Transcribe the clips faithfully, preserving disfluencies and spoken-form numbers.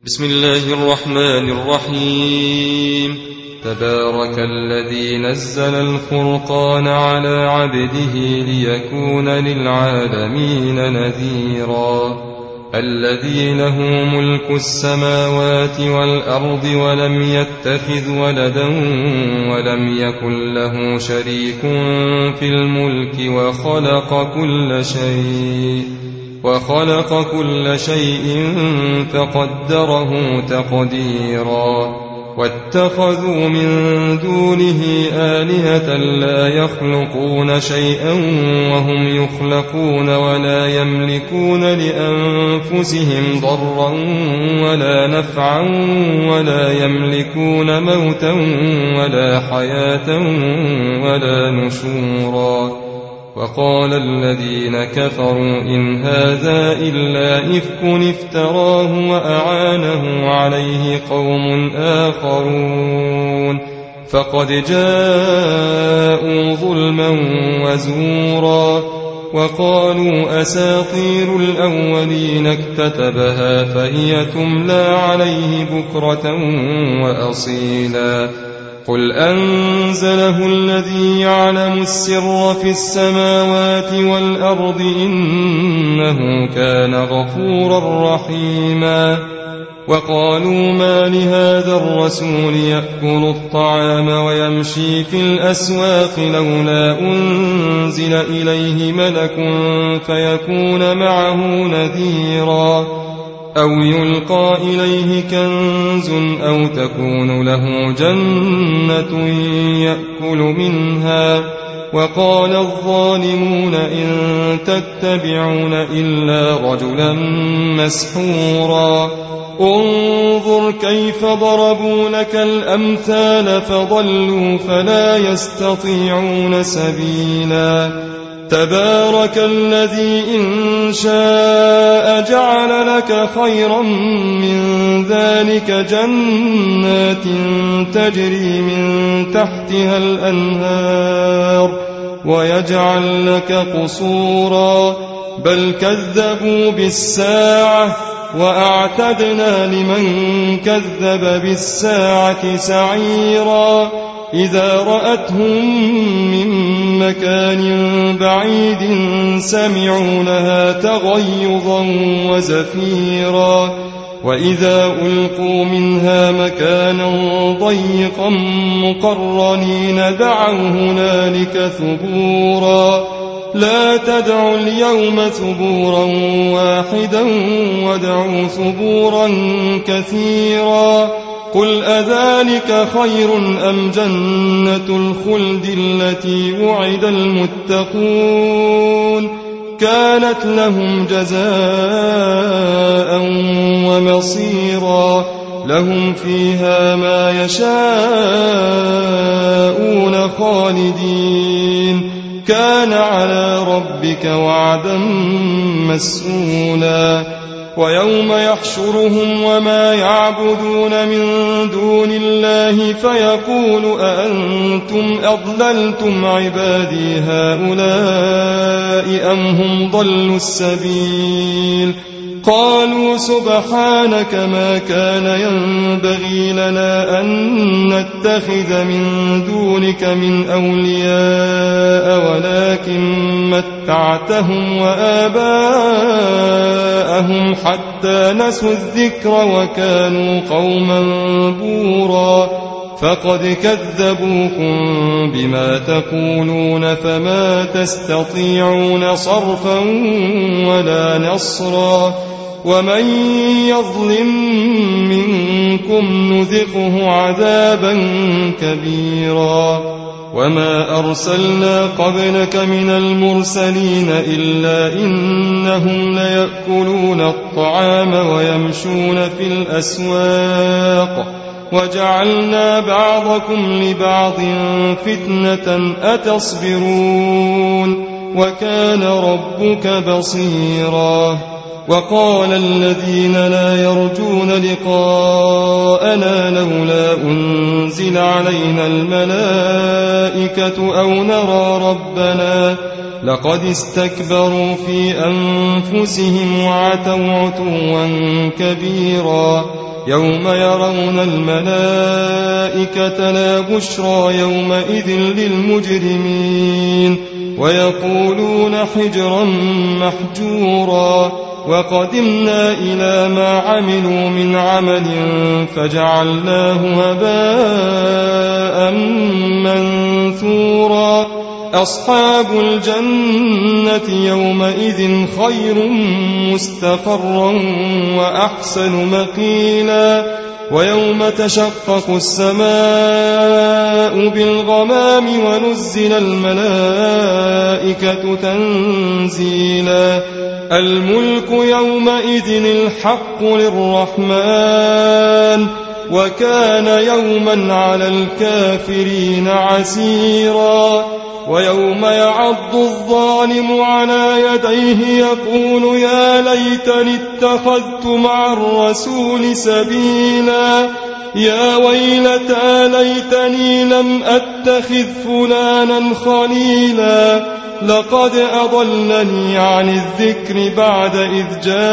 بسم الله الرحمن الرحيم. تبارك الذي نزل الفرقان على عبده ليكون للعالمين نذيرا. الذي له ملك السماوات والأرض ولم يتخذ ولدا ولم يكن له شريك في الملك وخلق كل شيء وخلق كل شيء فقدره تقديرا. واتخذوا من دونه آلهة لا يخلقون شيئا وهم يخلقون ولا يملكون لأنفسهم ضرا ولا نفعا ولا يملكون موتا ولا حياة ولا نشورا. وقال الذين كفروا إن هذا إلا إفك افتراه وأعانه عليه قوم آخرون فقد جاءوا ظلما وزورا. وقالوا أساطير الأولين اكتتبها فهي تملى عليه بكرة وأصيلا. قل أنزله الذي يعلم السر في السماوات والأرض إنه كان غفورا رحيما. وقالوا ما لهذا الرسول يأكل الطعام ويمشي في الأسواق لولا أنزل إليه ملك فيكون معه نذيرا أو يلقى إليه كنز أو تكون له جنة يأكل منها. وقال الظالمون إن تتبعون إلا رجلا مسحورا. انظر كيف ضربوا لك الأمثال فضلوا فلا يستطيعون سبيلا. تبارك الذي إن شاء جعل لك خيرا من ذلك جنات تجري من تحتها الأنهار ويجعل لك قصورا بل كذبوا بالساعة وأعتدنا لمن كذب بالساعة سعيرا. إذا رأتهم من مكان بعيد سمعوا لها تغيظا وزفيرا. وإذا ألقوا منها مكانا ضيقا مقرنين دعوا هنالك ثبورا. لا تدعوا اليوم ثبورا واحدا وادعوا ثبورا كثيرا. قل أذلك خير أم جنة الخلد التي وعد المتقون كانت لهم جزاء ومصيرا. لهم فيها ما يشاءون خالدين كان على ربك وعدا مسئولا. ويوم يحشرهم وما يعبدون من دون الله فيقول أأنتم أضللتم عبادي هؤلاء أم هم ضلوا السبيل. قالوا سبحانك ما كان ينبغي لنا أن نتخذ من دونك من أولياء ولكن متعتهم وآباءهم حتى نسوا الذكر وكانوا قوما بورا. فقد كذبوكم بما تقولون فما تستطيعون صرفا ولا نصرا. ومن يظلم منكم نذقه عذابا كبيرا. وما أرسلنا قبلك من المرسلين إلا إنهم ليأكلون الطعام ويمشون في الأسواق وجعلنا بعضكم لبعض فتنة أتصبرون وكان ربك بصيرا. وقال الذين لا يرجون لقاءنا لولا أنزل علينا الملائكة أو نرى ربنا لقد استكبروا في أنفسهم وعتوا عتوا كبيرا. يوم يرون الملائكة لا بشرى يومئذ للمجرمين ويقولون حجرا محجورا وقدمنا إلى ما عملوا من عمل فجعلناه هباء منثورا أصحاب الجنة يومئذ خير مستقرا وأحسن مقيلا ويوم تشقق السماء بالغمام ونزل الملائكة تنزيلا الملك يومئذ الحق للرحمن وكان يوما على الكافرين عسيرا ويوم يعض الظالم على يديه يقول يا ليتني اتخذت مع الرسول سبيلا يا ويلتى ليتني لم أتخذ فلانا خليلا لقد أضلني عن الذكر بعد إذ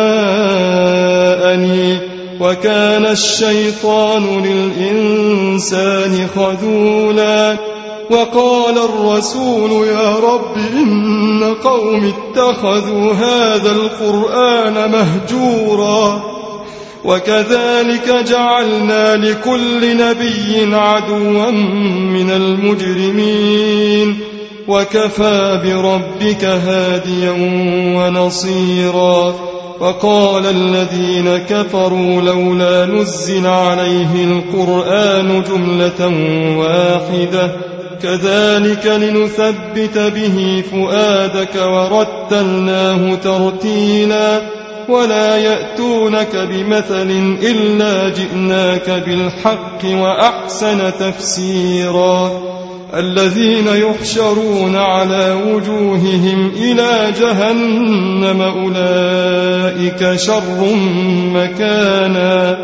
جاءني وكان الشيطان للإنسان خذولا وقال الرسول يا رب إن قوم اتخذوا هذا القرآن مهجورا وكذلك جعلنا لكل نبي عدوا من المجرمين وكفى بربك هاديا ونصيرا وقال الذين كفروا لولا نزل عليه القرآن جملة واحدة كذلك لنثبت به فؤادك ورتلناه ترتيلا ولا يأتونك بمثل إلا جئناك بالحق وأحسن تفسيرا الذين يحشرون على وجوههم إلى جهنم أولئك شر مكانا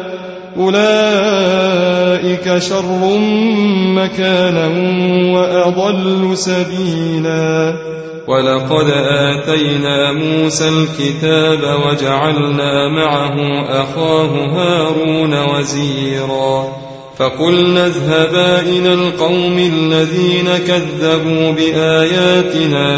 أولئك شر مكانا وأضل سبيلا ولقد آتينا موسى الكتاب وجعلنا معه أخاه هارون وزيرا فقلنا اذهبا إلى القوم الذين كذبوا بآياتنا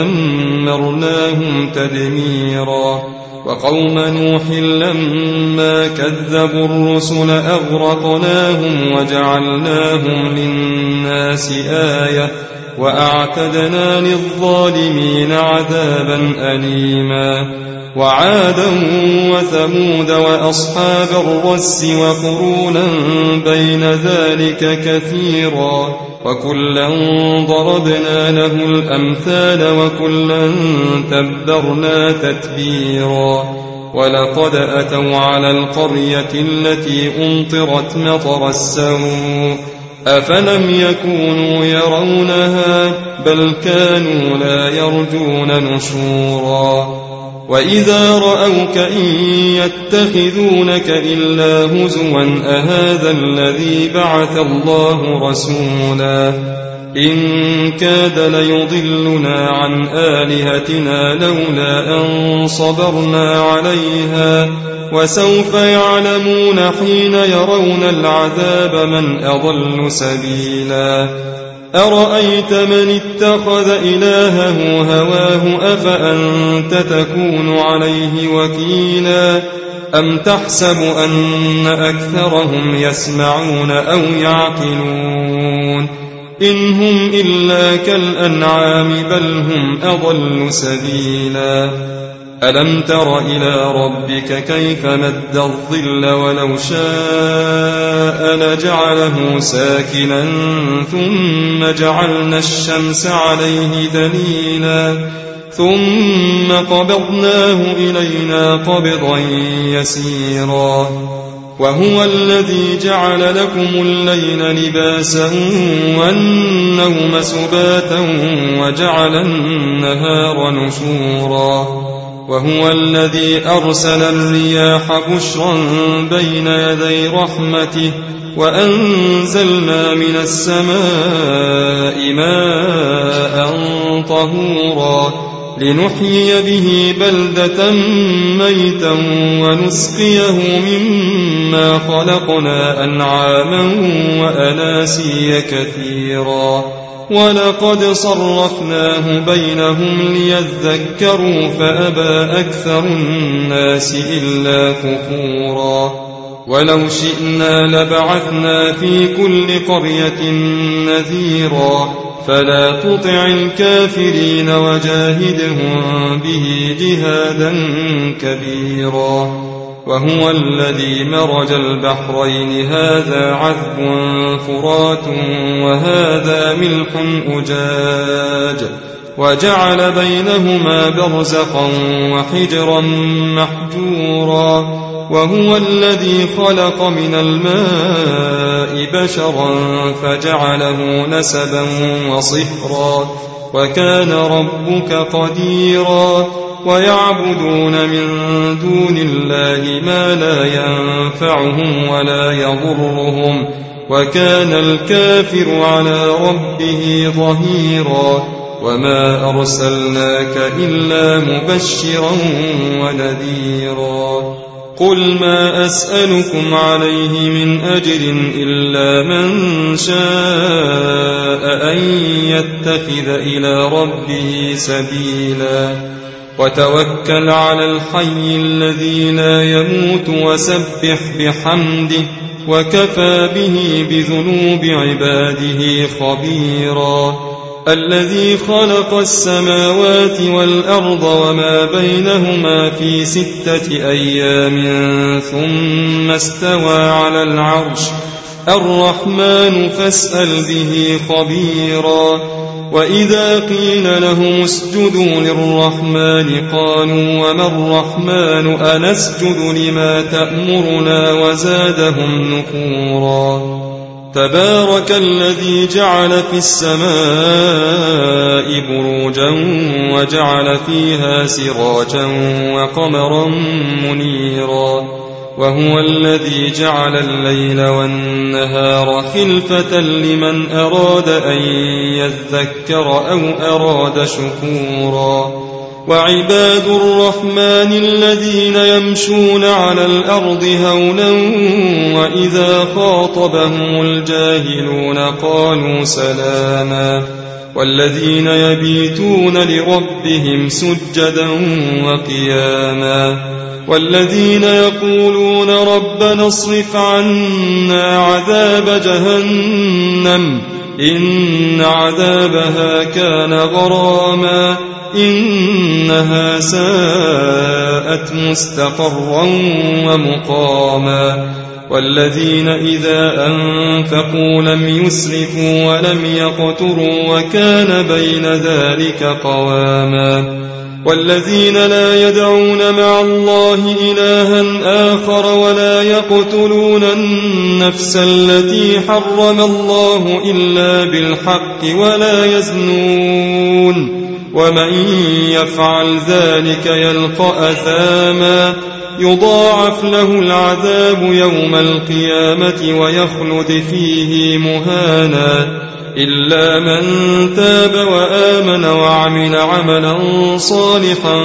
فدمرناهم تدميرا وقوم نوح لما كذبوا الرسل أغرقناهم وجعلناهم للناس آية وأعتدنا للظالمين عذابا أليما وعادا وثمود وأصحاب الرس وقرونا بين ذلك كثيرا وكلا ضربنا له الأمثال وكلا تبرنا تتبيرا ولقد أتوا على القرية التي أمطرت مطر السوء أفلم يكونوا يرونها بل كانوا لا يرجون نشورا وإذا رأوك إن يتخذونك إلا هزوا أهذا الذي بعث الله رسولا إن كاد ليضلنا عن آلهتنا لولا أن صبرنا عليها وسوف يعلمون حين يرون العذاب من أضل سبيلا أرأيت من اتخذ إلهه هواه أفأنت تكون عليه وكيلا أم تحسب أن أكثرهم يسمعون أو يعقلون إن هم إلا كالأنعام بل هم أضل سبيلا ألم تر إلى ربك كيف مد الظل ولو شاء لجعله ساكنا ثم جعلنا الشمس عليه دليلا ثم قبضناه إلينا قبضا يسيرا وهو الذي جعل لكم الليل لباسا والنوم سباتا وجعل النهار نشورا وهو الذي أرسل الرياح بشرا بين يدي رحمته وأنزلنا من السماء ماء طهورا لنحيي به بلدة ميتا ونسقيه مما خلقنا أنعاما وأناسيا كثيرا ولقد صرفناه بينهم ليذكروا فأبى أكثر الناس إلا كفورا ولو شئنا لبعثنا في كل قرية نذيرا فلا تطع الكافرين وجاهدهم به جهادا كبيرا وهو الذي مرج البحرين هذا عذب فرات وهذا ملح أجاج وجعل بينهما برزخا وحجرا محجورا وهو الذي خلق من الماء بشرا فجعله نسبا وصهرا وكان ربك قديرا ويعبدون من دون الله ما لا ينفعهم ولا يضرهم وكان الكافر على ربه ظهيرا وما أرسلناك إلا مبشرا ونذيرا قل ما أسألكم عليه من أجر إلا من شاء أن يتخذ إلى ربه سبيلا وتوكل على الحي الذي لا يموت وسبح بحمده وكفى به بذنوب عباده خبيرا الذي خلق السماوات والأرض وما بينهما في ستة أيام ثم استوى على العرش الرحمن فاسأل به خبيرا وإذا قيل لهم اسجدوا للرحمن قالوا وما الرحمن أنسجد لما تأمرنا وزادهم نفورا تبارك الذي جعل في السماء بروجا وجعل فيها سراجا وقمرا منيرا وهو الذي جعل الليل والنهار خلفة لمن أراد أن يذكر أو أراد شكورا وعباد الرحمن الذين يمشون على الأرض هونا وإذا خاطبهم الجاهلون قالوا سلاما والذين يبيتون لربهم سجدا وقياما والذين يقولون ربنا اصرف عنا عذاب جهنم إن عذابها كان غراما إنها ساءت مستقرا ومقاما والذين إذا أنفقوا لم يسرفوا ولم يقتروا وكان بين ذلك قواما والذين لا يدعون مع الله إلها آخر ولا يقتلون النفس التي حرم الله إلا بالحق ولا يزنون ومن يفعل ذلك يلقى أثاما يضاعف له العذاب يوم القيامة ويخلد فيه مهانا إلا من تاب وآمن وعمل عملا صالحا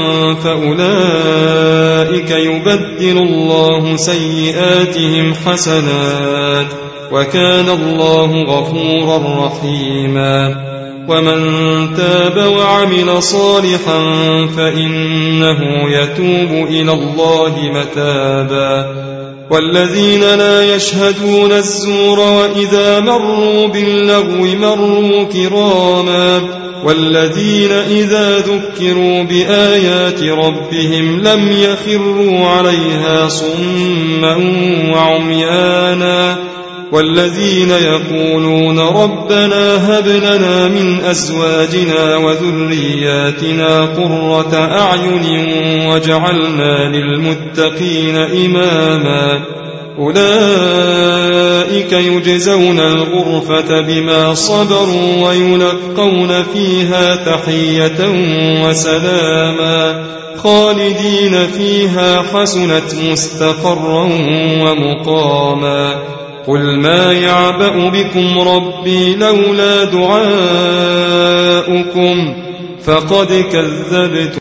فأولئك يبدل الله سيئاتهم حسنات وكان الله غفورا رحيما ومن تاب وعمل صالحا فإنه يتوب إلى الله متابا والذين لا يشهدون الزور وإذا مروا باللغو مروا كراما والذين إذا ذكروا بآيات ربهم لم يخروا عليها صما وعميانا والذين يقولون ربنا هب لنا من أزواجنا وذرياتنا قرة أعين واجعلنا للمتقين إماما أولئك يجزون الغرفة بما صبروا ويلقون فيها تحية وسلاما خالدين فيها حسنت مستقرا ومقاما قل ما يعبأ بكم ربي لولا دعاؤكم فقد كذبتم